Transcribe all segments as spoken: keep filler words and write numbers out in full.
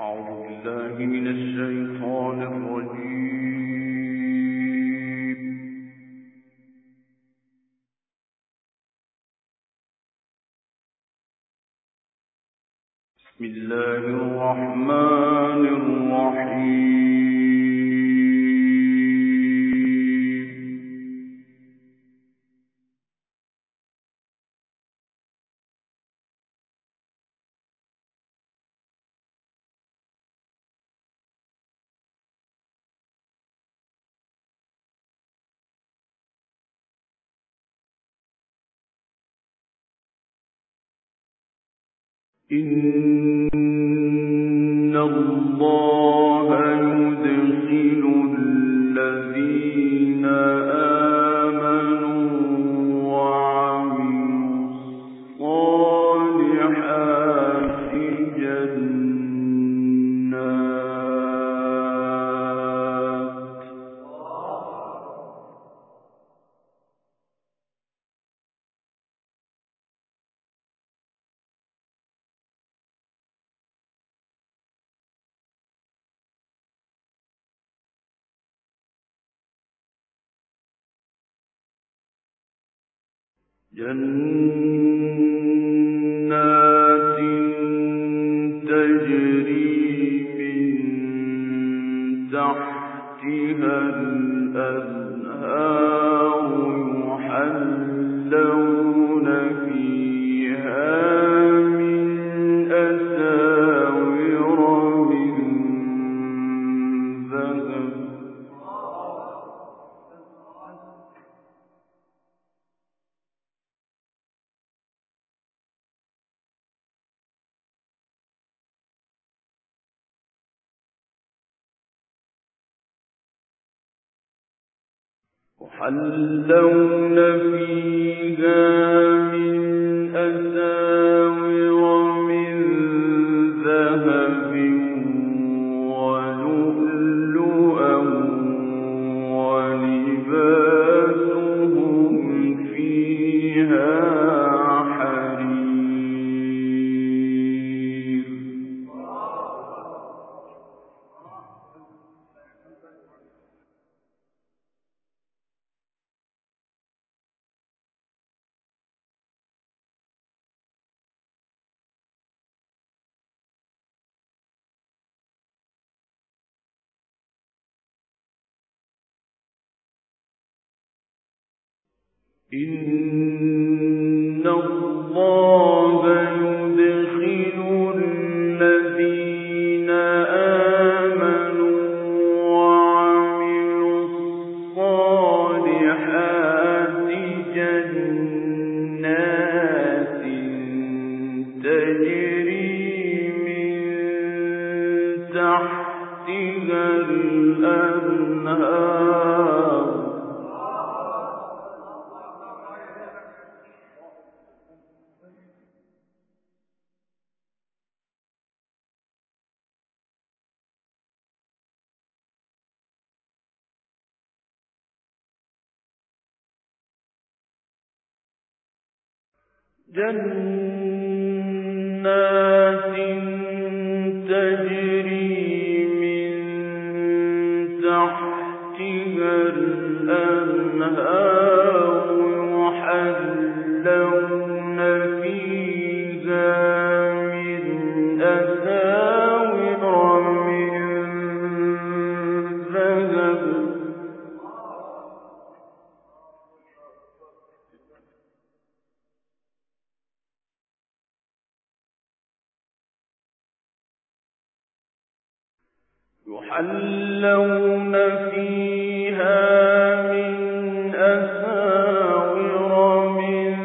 أعوذ بالله من الشيطان الرجيم. بسم الله الرحمن الرحيم. إن الله يدخل الذين آمنوا وعملوا الصالحات جنات جنات تجري من تحتها الأنهار يحلون فيها من أساور من ذهب يحلون فيها من أساور من ذهب ولؤلؤا ولباسهم فيها حرير. إن الله يدخل الذين آمنوا وعملوا الصالحات جنات تجري من تحتها الأنهار جنات تجري من تحتها الأنهار يحلون فيها من أساور من ذهب يحلون فيها من أساور من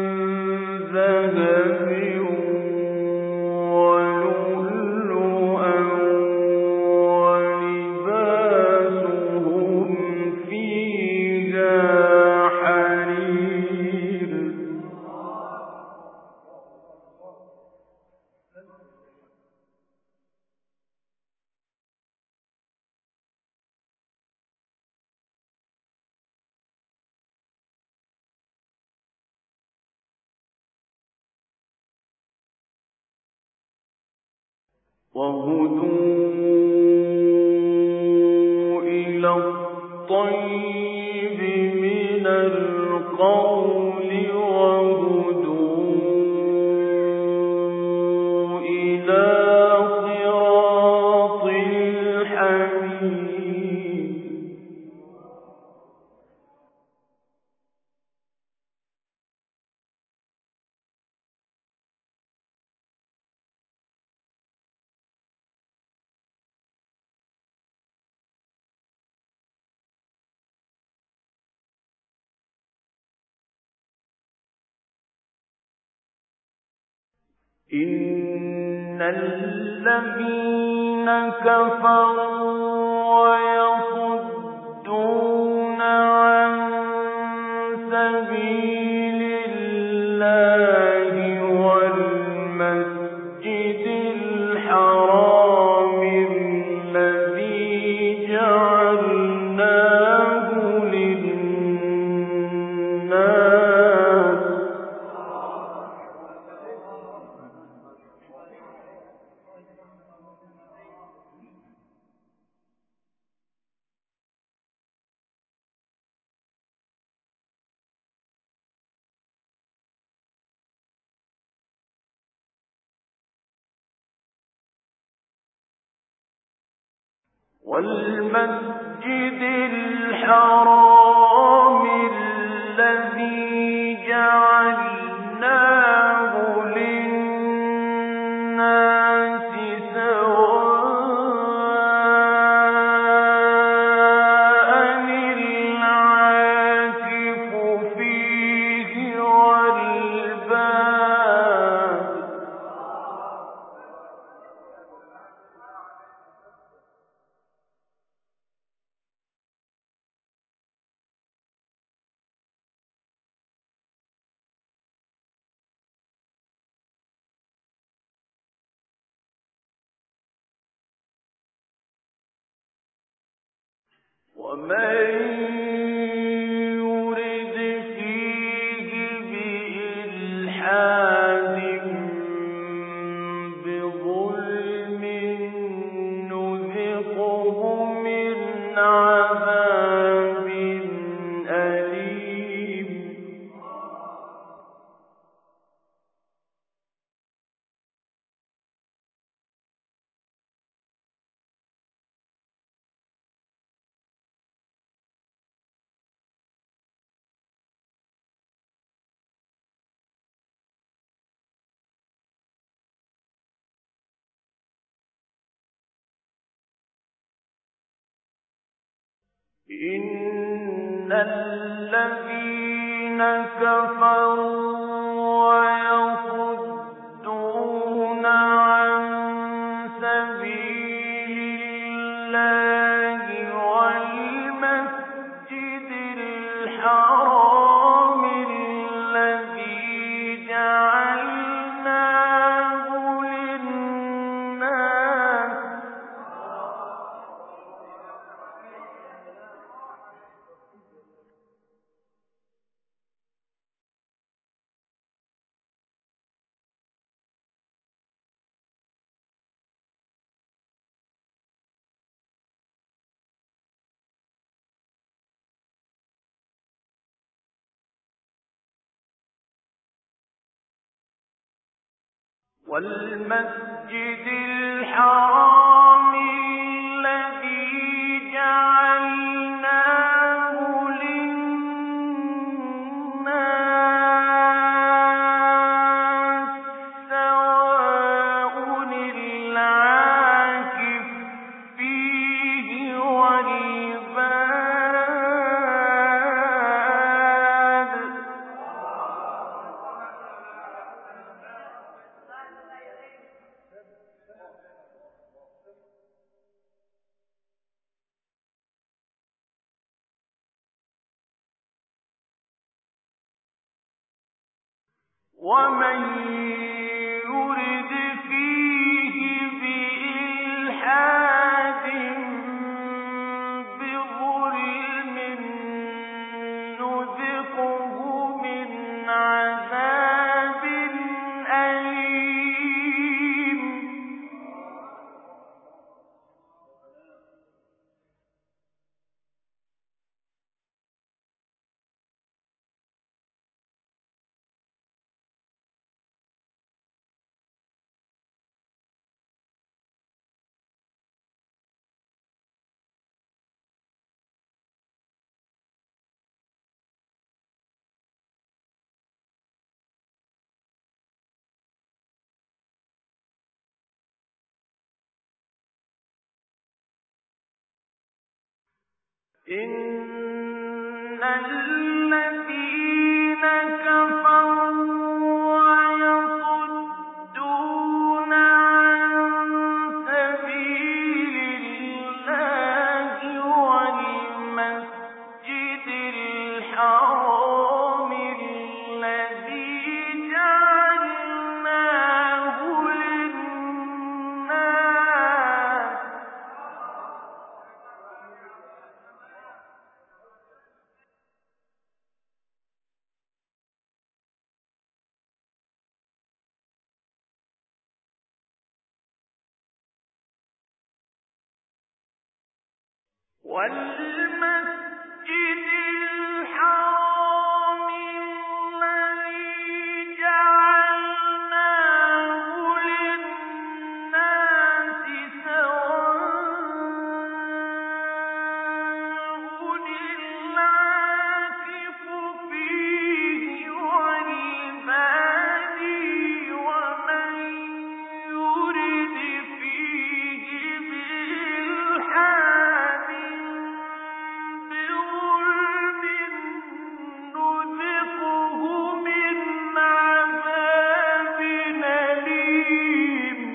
ذهب ولؤلؤا ولباسهم فيها حرير. وهدوا إلى الطيب من القول وهدوا إلى صراط الحميد. إن الذين كفروا ويصدون عن سبيل الله والمسجد الحرام الذي جعلناه للناس والمسجد الحرام الذي جعلناه للناس سواء العاكف فيه والباد. ومن يرد فيه بإلحاد بظلم نذقه من عذاب أليم. إن الذين كفروا ويصدون عن سبيل الله والمسجد الحرام الذي جعلناه للناس والمسجد الحرام الذي جعلناه للناس سواء العاكف فيه والباد. ومن يرد فيه بإلحاد بظلم نذقه من عذاب أليم. إن الذين كفروا ويصدون عن سبيل الله والمسجد الحرام الذي جعلناه للناس والمسجد الحرام الذي جعلناه للناس سواء العاكف فيه والبادي ومن يرد فيه بإلحاد بظلم نذقه من عذاب أليم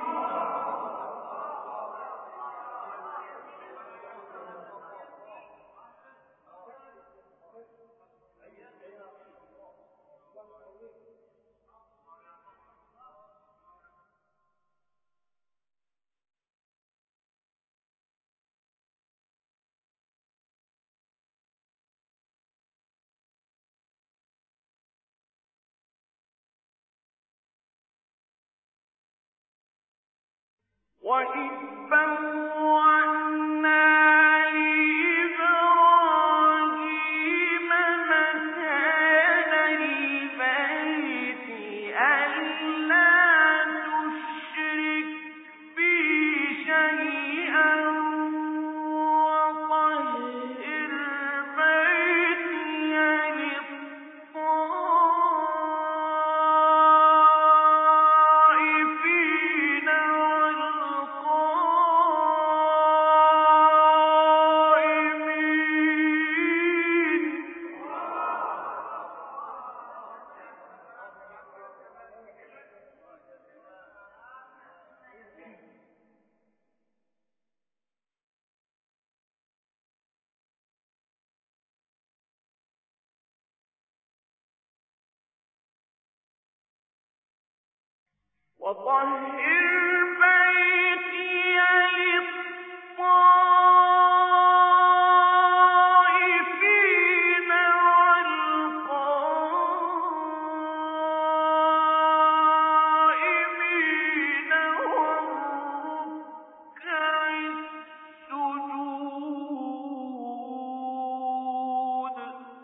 وَإِذْ بَوَّأْنَا لِإِبْرَاهِيمَ مَكَانَ الْبَيْتِ أَلَّا تُشْرِكْ بِي شَيْئًا وَطَهِّرْ بَيْتِيَ لِلطَّائِفِينَ والقائمين وطهر بيتي للطائفين والقائمين والركع السجود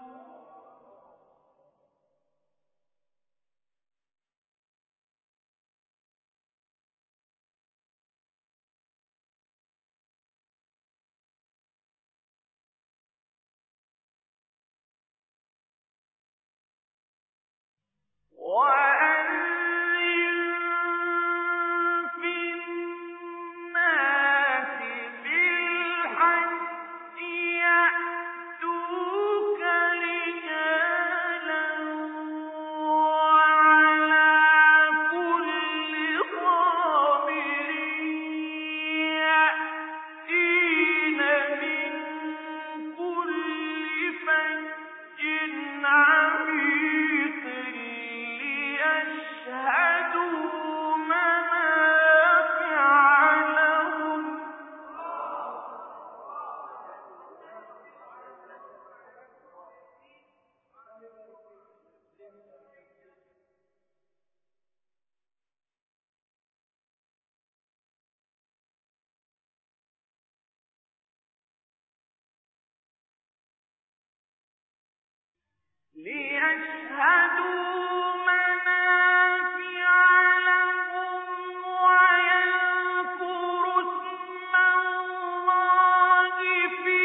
وَأَذِّن فِي النَّاسِ بِالْحَجِّ يَأْتُوكَ رِجَالًا وَعَلَىٰ كُلِّ ضَامِرٍ يَأْتِينَ مِن كُلِّ فَجٍّ عَمِيقٍ لِّيَشْهَدُوا مَنَافِعَ لَهُمْ لِّيَشْهَدُوا مَنَافِعَ لَهُمْ وَيَذْكُرُوا اسْمَ اللَّهِ فِي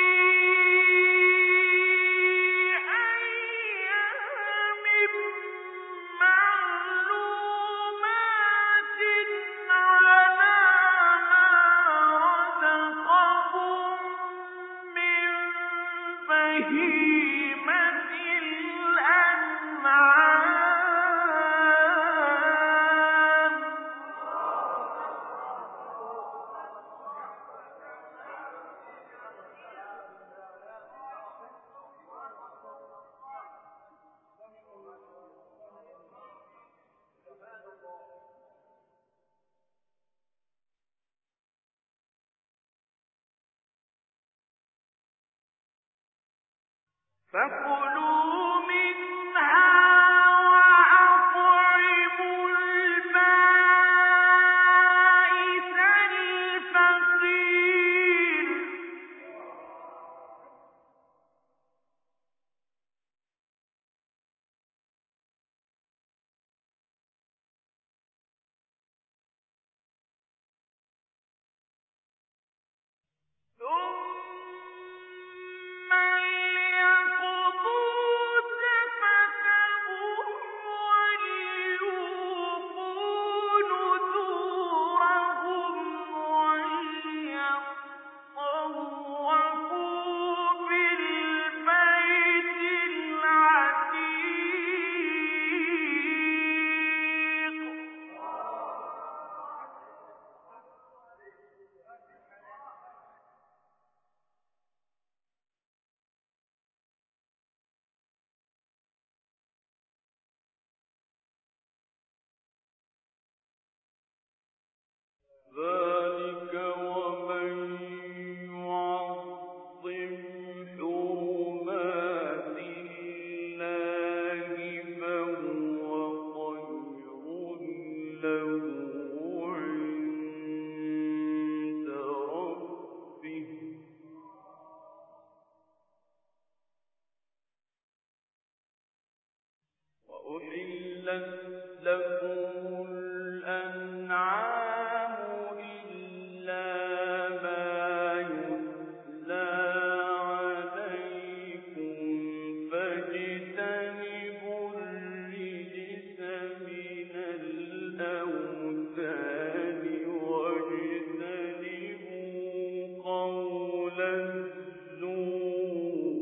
أَيَّامٍ مَّعْلُومَاتٍ عَلَىٰ مَا رَزَقَهُم مِّن بهيمة الأنعام فكلوا منها وأطعموا البائس الفقير ثم ليقضوا تفثهم وليوفوا نذورهم وليطوفوا بالبيت العتيق ذلك ومن يعظم حرمات الله فهو خير له عند ربه وأحلت لكم الأنعام إلا ما يتلى عليكم فاجتنبوا الرجس من الأوثان واجتنبوا قول الزور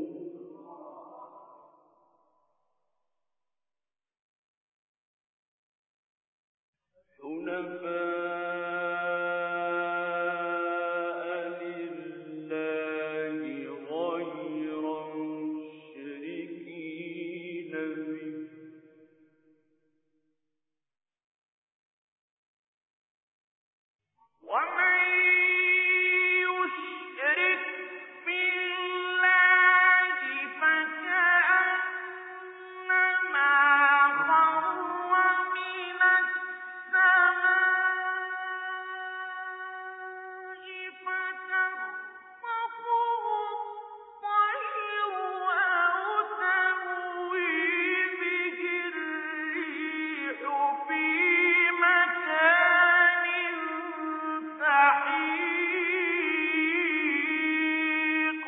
حنفاء لله غير مشركين به ومن يشرك بالله فكأنما خر من السماء فتخطفه الطير أو تهوي به الريح في مكان سحيق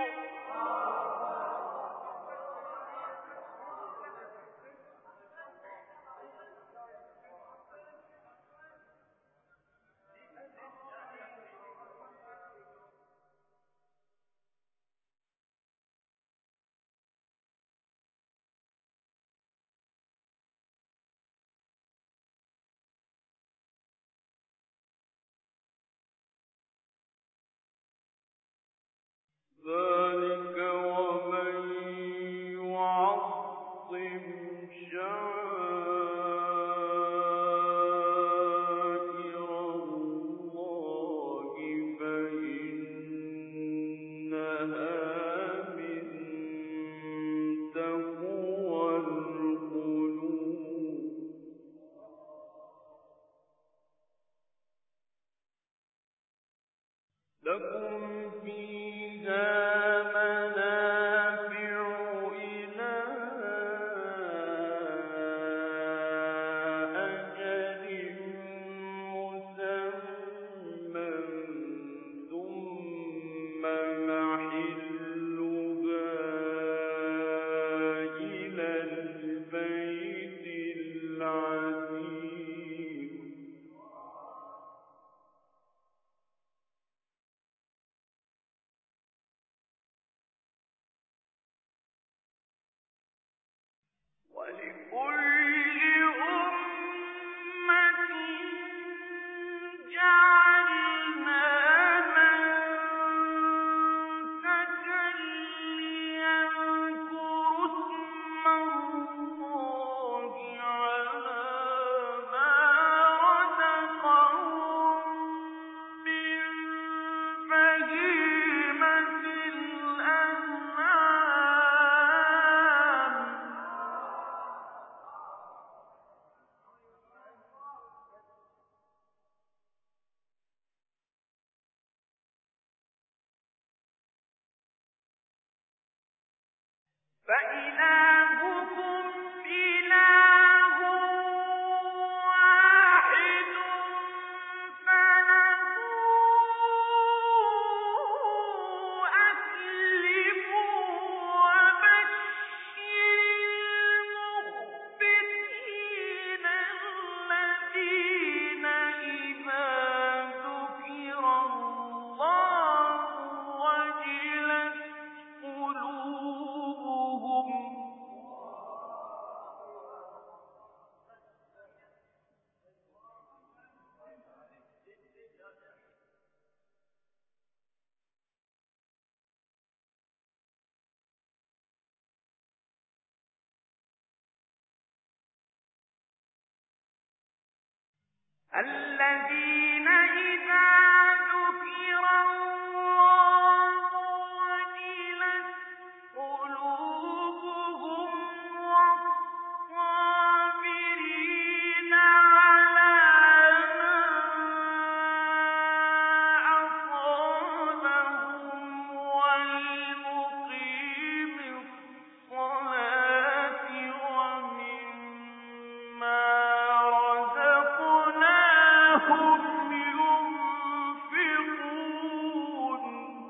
ذلك ومن يعظم شعائر الله فإنها من تقوى القلوب لكم فيها منافع إلى أجل مسمى ثم محلها إلى البيت العتيق الذين إذا ذكر الله وجلت قلوبهم والصابرين على ما أصابهم والمقيم الصلاة ومما رزقناهم ينفقون.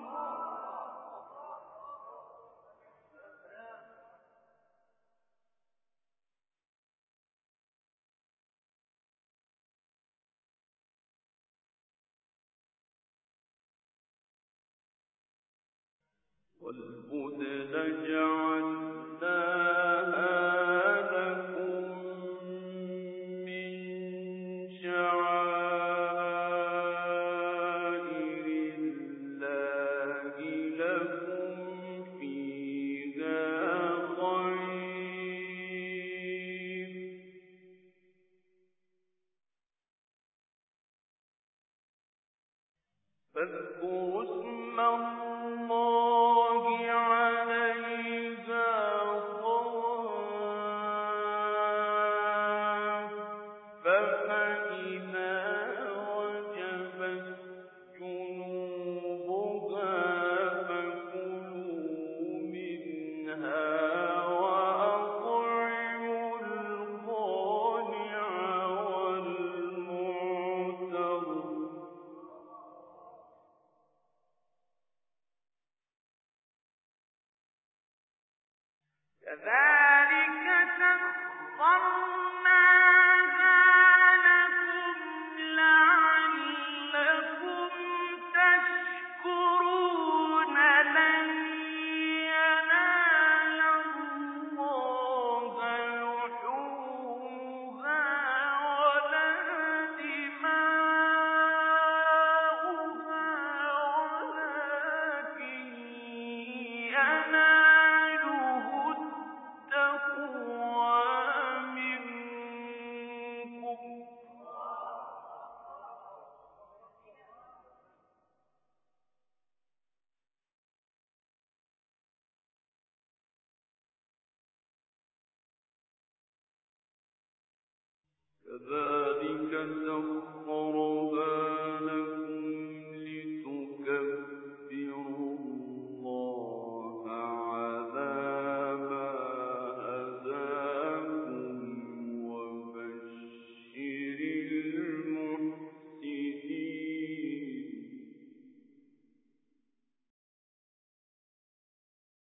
والبدن جعلناها لكم من شعائر الله لكم فيها خير فاذكروا اسم الله عليها صواف فإذا وجبت جنوبها فكلوا منها وأطعموا القانع والمعتر كذلك سخرناها لكم لعلكم تشكرون. لن ينال الله لحومها ولا دماؤها ولكن يناله التقوى منكم. كذلك سخرنا